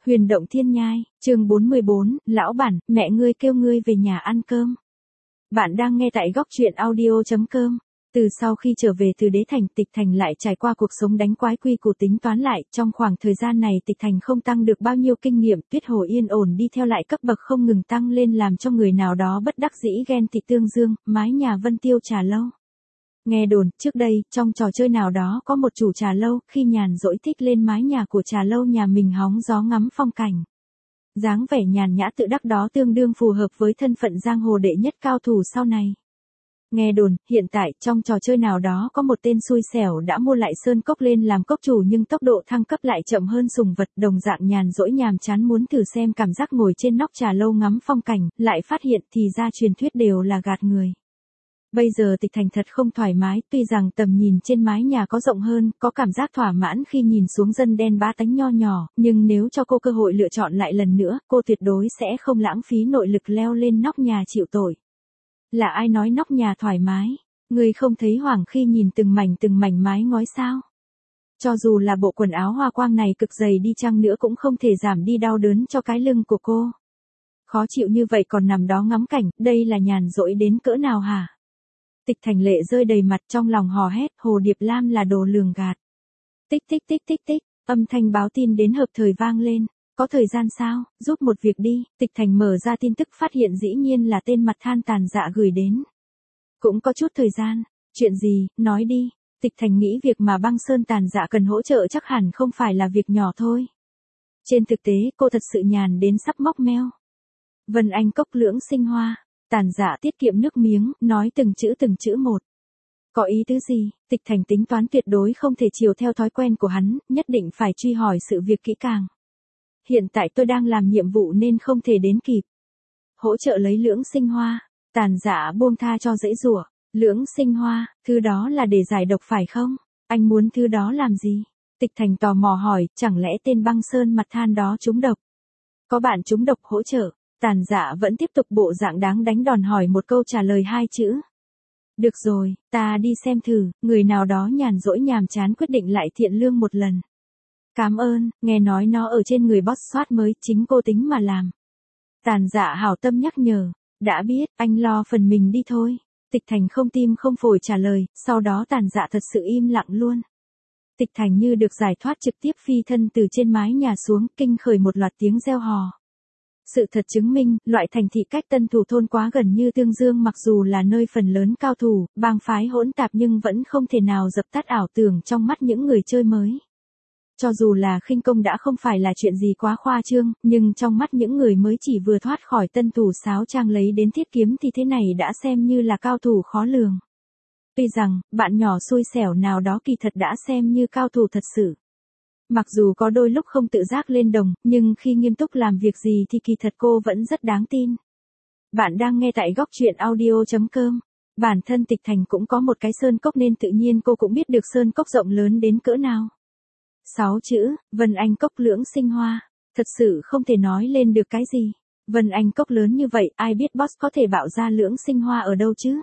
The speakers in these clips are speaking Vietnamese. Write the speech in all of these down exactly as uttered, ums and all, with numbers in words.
Huyền động thiên nhai, chương bốn mươi bốn, lão bản, mẹ ngươi kêu ngươi về nhà ăn cơm. Bạn đang nghe tại góc truyện audio chấm com. Từ sau khi trở về từ Đế Thành, Tịch Thành lại trải qua cuộc sống đánh quái quy củ tính toán lại, trong khoảng thời gian này Tịch Thành không tăng được bao nhiêu kinh nghiệm, Tuyết Hồ yên ổn đi theo lại cấp bậc không ngừng tăng lên làm cho người nào đó bất đắc dĩ ghen tị tương dương, mái nhà Vân Tiêu trà lâu. Nghe đồn, trước đây, trong trò chơi nào đó có một chủ trà lâu, khi nhàn rỗi thích lên mái nhà của trà lâu nhà mình hóng gió ngắm phong cảnh. Dáng vẻ nhàn nhã tự đắc đó tương đương phù hợp với thân phận giang hồ đệ nhất cao thủ sau này. Nghe đồn, hiện tại, trong trò chơi nào đó có một tên xui xẻo đã mua lại sơn cốc lên làm cốc chủ nhưng tốc độ thăng cấp lại chậm hơn sùng vật, đồng dạng nhàn rỗi nhàm chán muốn thử xem cảm giác ngồi trên nóc trà lâu ngắm phong cảnh, lại phát hiện thì ra truyền thuyết đều là gạt người. Bây giờ Tịch Thành thật không thoải mái, tuy rằng tầm nhìn trên mái nhà có rộng hơn, có cảm giác thỏa mãn khi nhìn xuống dân đen bá tánh nho nhỏ, nhưng nếu cho cô cơ hội lựa chọn lại lần nữa, cô tuyệt đối sẽ không lãng phí nội lực leo lên nóc nhà chịu tội. Là ai nói nóc nhà thoải mái? Người không thấy hoảng khi nhìn từng mảnh từng mảnh mái ngói sao? Cho dù là bộ quần áo hoa quang này cực dày đi chăng nữa cũng không thể giảm đi đau đớn cho cái lưng của cô. Khó chịu như vậy còn nằm đó ngắm cảnh, đây là nhàn rỗi đến cỡ nào hả? Tịch Thành lệ rơi đầy mặt trong lòng hò hét, Hồ Điệp Lam là đồ lường gạt. Tích tích tích tích tích, âm thanh báo tin đến hợp thời vang lên. Có thời gian sao, giúp một việc đi. Tịch Thành mở ra tin tức phát hiện dĩ nhiên là tên mặt than Tàn Dạ gửi đến. Cũng có chút thời gian. Chuyện gì, nói đi. Tịch Thành nghĩ việc mà Băng Sơn Tàn Dạ cần hỗ trợ chắc hẳn không phải là việc nhỏ thôi. Trên thực tế, cô thật sự nhàn đến sắp móc meo. Vân Anh cốc lưỡng sinh hoa. Tàn Dạ tiết kiệm nước miếng, nói từng chữ từng chữ một. Có ý tứ gì? Tịch Thành tính toán tuyệt đối không thể chiều theo thói quen của hắn, nhất định phải truy hỏi sự việc kỹ càng. Hiện tại tôi đang làm nhiệm vụ nên không thể đến kịp. Hỗ trợ lấy lưỡng sinh hoa. Tàn Dạ buông tha cho dãy rủa. Lưỡng sinh hoa, thứ đó là để giải độc phải không? Anh muốn thứ đó làm gì? Tịch Thành tò mò hỏi, chẳng lẽ tên Băng Sơn mặt than đó trúng độc? Có bạn trúng độc hỗ trợ. Tàn Dạ vẫn tiếp tục bộ dạng đáng đánh đòn hỏi một câu trả lời hai chữ. Được rồi, ta đi xem thử, người nào đó nhàn rỗi nhàm chán quyết định lại thiện lương một lần. Cảm ơn, nghe nói nó ở trên người boss soát mới, chính cô tính mà làm. Tàn Dạ hảo tâm nhắc nhở, đã biết, anh lo phần mình đi thôi. Tịch Thành không tim không phổi trả lời, sau đó Tàn Dạ thật sự im lặng luôn. Tịch Thành như được giải thoát trực tiếp phi thân từ trên mái nhà xuống, kinh khởi một loạt tiếng reo hò. Sự thật chứng minh, loại thành thị cách Tân Thủ thôn quá gần như Tương Dương mặc dù là nơi phần lớn cao thủ, bang phái hỗn tạp nhưng vẫn không thể nào dập tắt ảo tưởng trong mắt những người chơi mới. Cho dù là khinh công đã không phải là chuyện gì quá khoa trương, nhưng trong mắt những người mới chỉ vừa thoát khỏi Tân Thủ sáo trang lấy đến thiết kiếm thì thế này đã xem như là cao thủ khó lường. Tuy rằng, bạn nhỏ xui xẻo nào đó kỳ thật đã xem như cao thủ thật sự. Mặc dù có đôi lúc không tự giác lên đồng, nhưng khi nghiêm túc làm việc gì thì kỳ thật cô vẫn rất đáng tin. Bạn đang nghe tại góc truyện audio chấm com. Bản thân Tịch Thành cũng có một cái sơn cốc nên tự nhiên cô cũng biết được sơn cốc rộng lớn đến cỡ nào. Sáu chữ, Vân Anh cốc lưỡng sinh hoa. Thật sự không thể nói lên được cái gì. Vân Anh cốc lớn như vậy, ai biết boss có thể bạo ra lưỡng sinh hoa ở đâu chứ?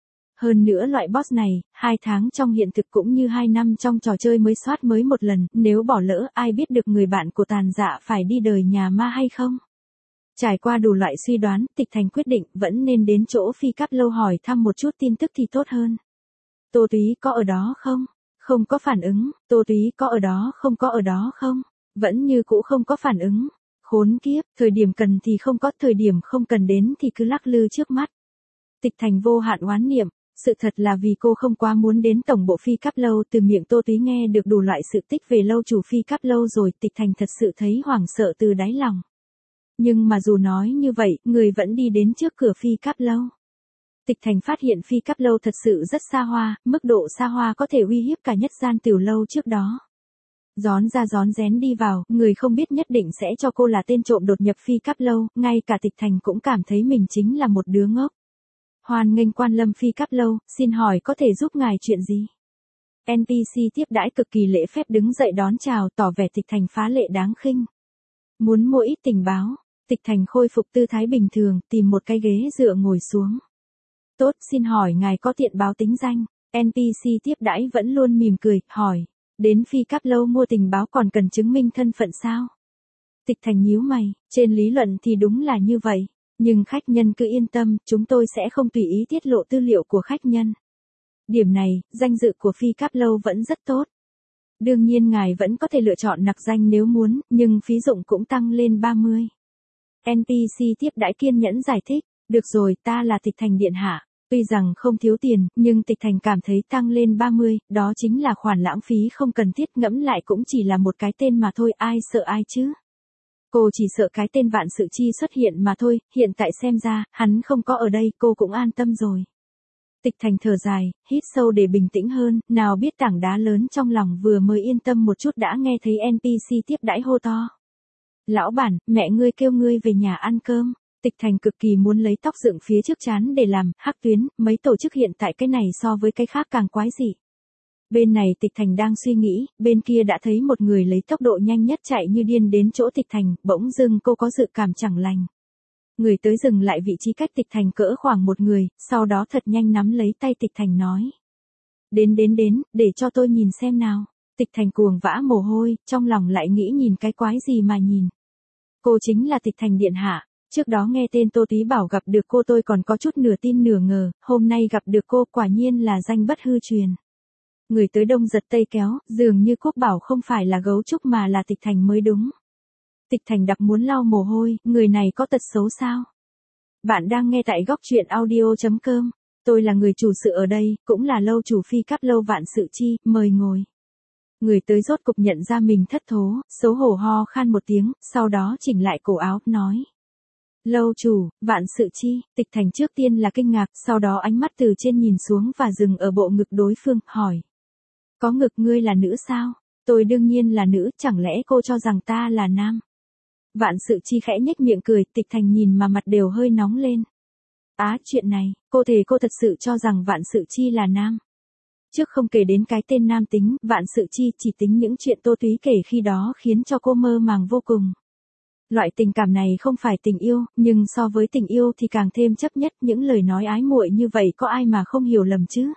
Hơn nữa loại boss này, hai tháng trong hiện thực cũng như hai năm trong trò chơi mới soát mới một lần, nếu bỏ lỡ ai biết được người bạn của Tàn Dạ phải đi đời nhà ma hay không? Trải qua đủ loại suy đoán, Tịch Thành quyết định vẫn nên đến chỗ phi cáp lâu hỏi thăm một chút tin tức thì tốt hơn. Tô Túy có ở đó không? Không có phản ứng. Tô Túy có ở đó không có ở đó không? Vẫn như cũ không có phản ứng. Khốn kiếp, thời điểm cần thì không có, thời điểm không cần đến thì cứ lắc lư trước mắt. Tịch Thành vô hạn oán niệm. Sự thật là vì cô không quá muốn đến tổng bộ phi cáp lâu, từ miệng Tô Túy nghe được đủ loại sự tích về lâu chủ phi cáp lâu rồi, Tịch Thành thật sự thấy hoảng sợ từ đáy lòng. Nhưng mà dù nói như vậy, người vẫn đi đến trước cửa phi cáp lâu. Tịch Thành phát hiện phi cáp lâu thật sự rất xa hoa, mức độ xa hoa có thể uy hiếp cả nhất gian tiểu lâu trước đó. Gión ra gión rén đi vào, người không biết nhất định sẽ cho cô là tên trộm đột nhập phi cáp lâu, ngay cả Tịch Thành cũng cảm thấy mình chính là một đứa ngốc. Hoan nghênh quan lâm phi cáp lâu, xin hỏi có thể giúp ngài chuyện gì? en pê xê tiếp đãi cực kỳ lễ phép đứng dậy đón chào, tỏ vẻ Tịch Thành phá lệ đáng khinh. Muốn mua ít tình báo, Tịch Thành khôi phục tư thái bình thường, tìm một cái ghế dựa ngồi xuống. Tốt, xin hỏi ngài có tiện báo tính danh? en pê xê tiếp đãi vẫn luôn mỉm cười, hỏi. Đến phi cáp lâu mua tình báo còn cần chứng minh thân phận sao? Tịch Thành nhíu mày, trên lý luận thì đúng là như vậy, nhưng khách nhân cứ yên tâm, chúng tôi sẽ không tùy ý tiết lộ tư liệu của khách nhân. Điểm này, danh dự của Phi Cáp Lâu vẫn rất tốt. Đương nhiên ngài vẫn có thể lựa chọn nặc danh nếu muốn, nhưng phí dụng cũng tăng lên ba mươi. en pê xê tiếp đãi kiên nhẫn giải thích, được rồi, ta là Tịch Thành điện hạ. Tuy rằng không thiếu tiền, nhưng Tịch Thành cảm thấy tăng lên ba mươi, đó chính là khoản lãng phí không cần thiết, ngẫm lại cũng chỉ là một cái tên mà thôi, ai sợ ai chứ. Cô chỉ sợ cái tên Vạn Sự Chi xuất hiện mà thôi, hiện tại xem ra, hắn không có ở đây, cô cũng an tâm rồi. Tịch Thành thở dài, hít sâu để bình tĩnh hơn, nào biết tảng đá lớn trong lòng vừa mới yên tâm một chút đã nghe thấy en pê xê tiếp đãi hô to. Lão bản, mẹ ngươi kêu ngươi về nhà ăn cơm. Tịch Thành cực kỳ muốn lấy tóc dựng phía trước trán để làm, hắc tuyến, mấy tổ chức hiện tại cái này so với cái khác càng quái dị. Bên này Tịch Thành đang suy nghĩ, bên kia đã thấy một người lấy tốc độ nhanh nhất chạy như điên đến chỗ Tịch Thành, bỗng dưng cô có dự cảm chẳng lành. Người tới dừng lại vị trí cách Tịch Thành cỡ khoảng một người, sau đó thật nhanh nắm lấy tay Tịch Thành nói. Đến đến đến, để cho tôi nhìn xem nào. Tịch Thành cuồng vã mồ hôi, trong lòng lại nghĩ nhìn cái quái gì mà nhìn. Cô chính là Tịch Thành điện hạ. Trước đó nghe tên Tô Túy bảo gặp được cô tôi còn có chút nửa tin nửa ngờ, hôm nay gặp được cô quả nhiên là danh bất hư truyền. Người tới đông giật tây kéo, dường như Quốc bảo không phải là gấu trúc mà là Tịch Thành mới đúng. Tịch Thành đặc muốn lau mồ hôi, người này có tật xấu sao? Bạn đang nghe tại góc truyện audio chấm com, tôi là người chủ sự ở đây, cũng là lâu chủ Phi Cáp Lâu Vạn Sự Chi, mời ngồi. Người tới rốt cục nhận ra mình thất thố, xấu hổ ho khan một tiếng, sau đó chỉnh lại cổ áo, nói. Lâu chủ, Vạn Sự Chi. Tịch Thành trước tiên là kinh ngạc, sau đó ánh mắt từ trên nhìn xuống và dừng ở bộ ngực đối phương, hỏi. Có ngực ngươi là nữ sao? Tôi đương nhiên là nữ, chẳng lẽ cô cho rằng ta là nam? Vạn Sự Chi khẽ nhếch miệng cười, Tịch Thành nhìn mà mặt đều hơi nóng lên. Á, chuyện này, cô thề cô thật sự cho rằng Vạn Sự Chi là nam. Trước không kể đến cái tên nam tính, Vạn Sự Chi chỉ tính những chuyện Tô Túy kể khi đó khiến cho cô mơ màng vô cùng. Loại tình cảm này không phải tình yêu, nhưng so với tình yêu thì càng thêm chấp nhất, những lời nói ái muội như vậy có ai mà không hiểu lầm chứ?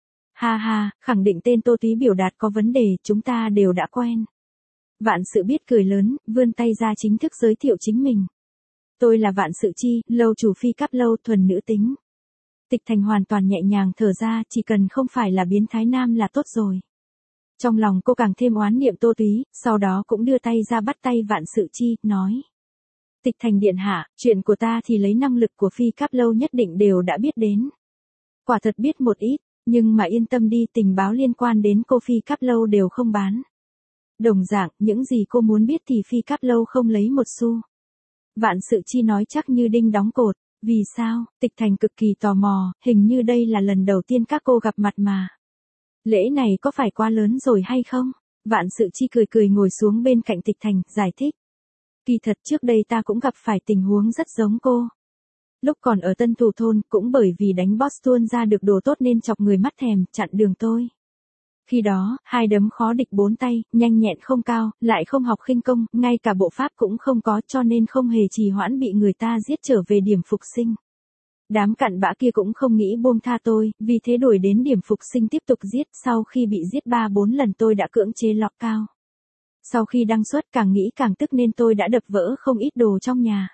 Ha ha, khẳng định tên Tô Túy biểu đạt có vấn đề, chúng ta đều đã quen. Vạn Sự biết cười lớn, vươn tay ra chính thức giới thiệu chính mình. Tôi là Vạn Sự Chi, lâu chủ Phi Cáp Lâu, thuần nữ tính. Tịch Thành hoàn toàn nhẹ nhàng thở ra, chỉ cần không phải là biến thái nam là tốt rồi. Trong lòng cô càng thêm oán niệm Tô Túy, sau đó cũng đưa tay ra bắt tay Vạn Sự Chi, nói. Tịch Thành điện hạ, chuyện của ta thì lấy năng lực của Phi Cáp Lâu nhất định đều đã biết đến. Quả thật biết một ít, nhưng mà yên tâm đi, tình báo liên quan đến cô Phi Cáp Lâu đều không bán. Đồng dạng, những gì cô muốn biết thì Phi Cáp Lâu không lấy một xu. Vạn Sự Chi nói chắc như đinh đóng cột. Vì sao? Tịch Thành cực kỳ tò mò, hình như đây là lần đầu tiên các cô gặp mặt mà. Lễ này có phải quá lớn rồi hay không? Vạn Sự Chi cười cười ngồi xuống bên cạnh Tịch Thành, giải thích. Kỳ thật trước đây ta cũng gặp phải tình huống rất giống cô. Lúc còn ở Tân Thủ Thôn, cũng bởi vì đánh boss tuôn ra được đồ tốt nên chọc người mắt thèm, chặn đường tôi. Khi đó, hai đấm khó địch bốn tay, nhanh nhẹn không cao, lại không học khinh công, ngay cả bộ pháp cũng không có, cho nên không hề trì hoãn bị người ta giết trở về điểm phục sinh. Đám cặn bã kia cũng không nghĩ buông tha tôi, vì thế đuổi đến điểm phục sinh tiếp tục giết, sau khi bị giết ba bốn lần tôi đã cưỡng chế lọt cao. Sau khi đăng xuất càng nghĩ càng tức nên tôi đã đập vỡ không ít đồ trong nhà.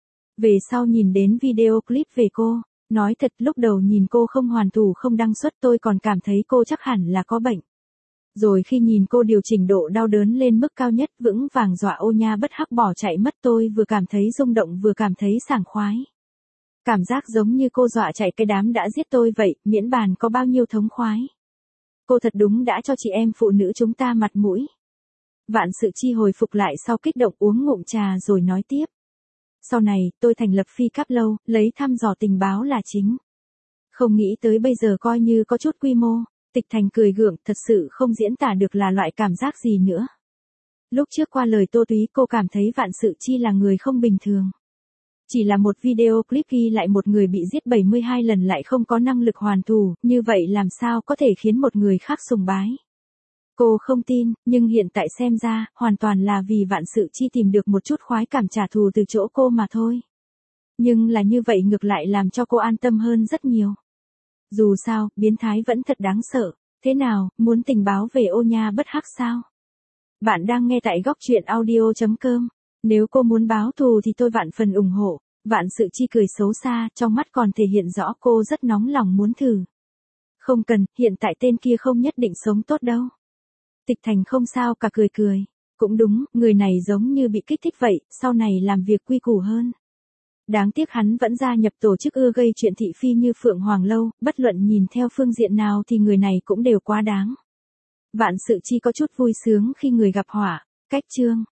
Về sau nhìn đến video clip về cô, nói thật lúc đầu nhìn cô không hoàn thủ không đăng xuất tôi còn cảm thấy cô chắc hẳn là có bệnh. Rồi khi nhìn cô điều chỉnh độ đau đớn lên mức cao nhất vững vàng dọa ô nha bất hắc bỏ chạy mất tôi vừa cảm thấy rung động vừa cảm thấy sảng khoái. Cảm giác giống như cô dọa chạy cái đám đã giết tôi vậy, miễn bàn có bao nhiêu thống khoái. Cô thật đúng đã cho chị em phụ nữ chúng ta mặt mũi. Vạn Sự Chi hồi phục lại sau kích động uống ngụm trà rồi nói tiếp. Sau này, tôi thành lập Phi Cáp Lâu, lấy thăm dò tình báo là chính. Không nghĩ tới bây giờ coi như có chút quy mô. Tịch Thành cười gượng, thật sự không diễn tả được là loại cảm giác gì nữa. Lúc trước qua lời Tô Túy cô cảm thấy Vạn Sự Chi là người không bình thường. Chỉ là một video clip ghi lại một người bị giết bảy mươi hai lần lại không có năng lực hoàn thù, như vậy làm sao có thể khiến một người khác sùng bái. Cô không tin, nhưng hiện tại xem ra, hoàn toàn là vì Vạn Sự Chi tìm được một chút khoái cảm trả thù từ chỗ cô mà thôi. Nhưng là như vậy ngược lại làm cho cô an tâm hơn rất nhiều. Dù sao, biến thái vẫn thật đáng sợ. Thế nào, muốn tình báo về ô nha bất hắc sao? Bạn đang nghe tại góc truyện audio chấm com. Nếu cô muốn báo thù thì tôi vạn phần ủng hộ. Vạn Sự Chi cười xấu xa, trong mắt còn thể hiện rõ cô rất nóng lòng muốn thử. Không cần, hiện tại tên kia không nhất định sống tốt đâu. Tịch Thành không sao cả cười cười. Cũng đúng, người này giống như bị kích thích vậy, sau này làm việc quy củ hơn. Đáng tiếc hắn vẫn gia nhập tổ chức ưa gây chuyện thị phi như Phượng Hoàng Lâu, bất luận nhìn theo phương diện nào thì người này cũng đều quá đáng. Vạn Sự Chi có chút vui sướng khi người gặp họa. Cách chương